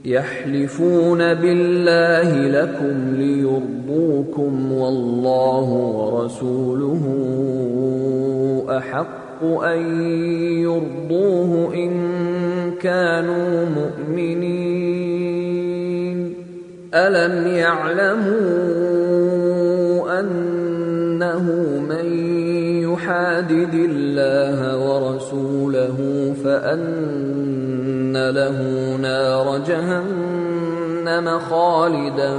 يحلفون بالله لكم ليرضوكم والله ورسوله أحق أن يرضوه إن كانوا مؤمنين. ألم يعلموا أنه من يحادد الله ورسوله فأن له نار جهنم خالدا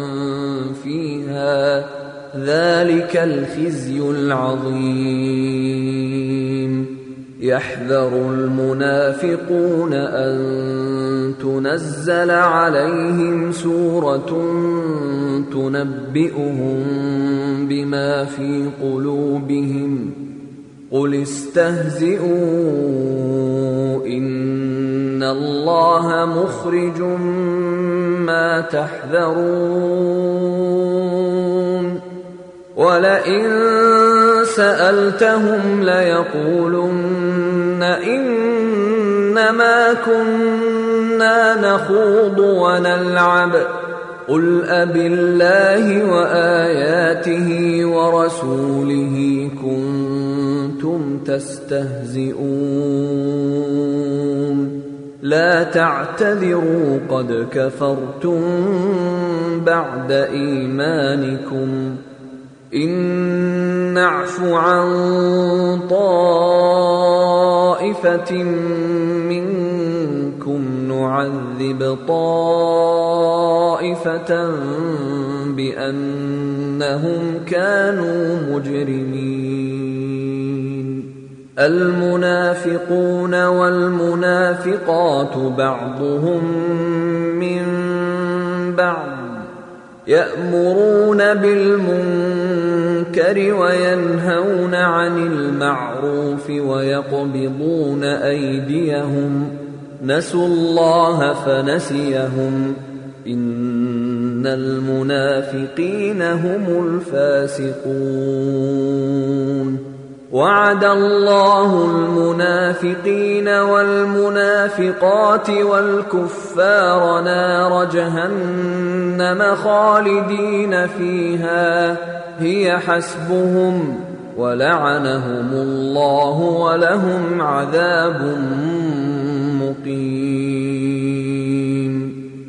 فيها ذلك الخزي العظيم. يحذر المنافقون أن تنزل عليهم سورة تنبئهم بما في قلوبهم قل استهزئوا إن الله مخرج ما تحذرون. ولئن سألتهم ليقولن إنما كنا نخوض ونلعب قل أبالله وآياته ورسوله كنتم تستهزئون لا تعتذروا قد كفرتم بعد إيمانكم إن نعف عن طائفة منكم نعذب طائفة بأنهم كانوا مجرمين. المنافقون والمنافقات بعضهم من بعض يأمرون بالمنكر وينهون عن المعروف ويقبضون أيديهم نسوا الله فنسيهم إن المنافقين هم الفاسقون. وعد الله المنافقين والمنافقات والكفار نار جهنم خالدين فيها هي حسبهم ولعنهم الله ولهم عذاب مقيم.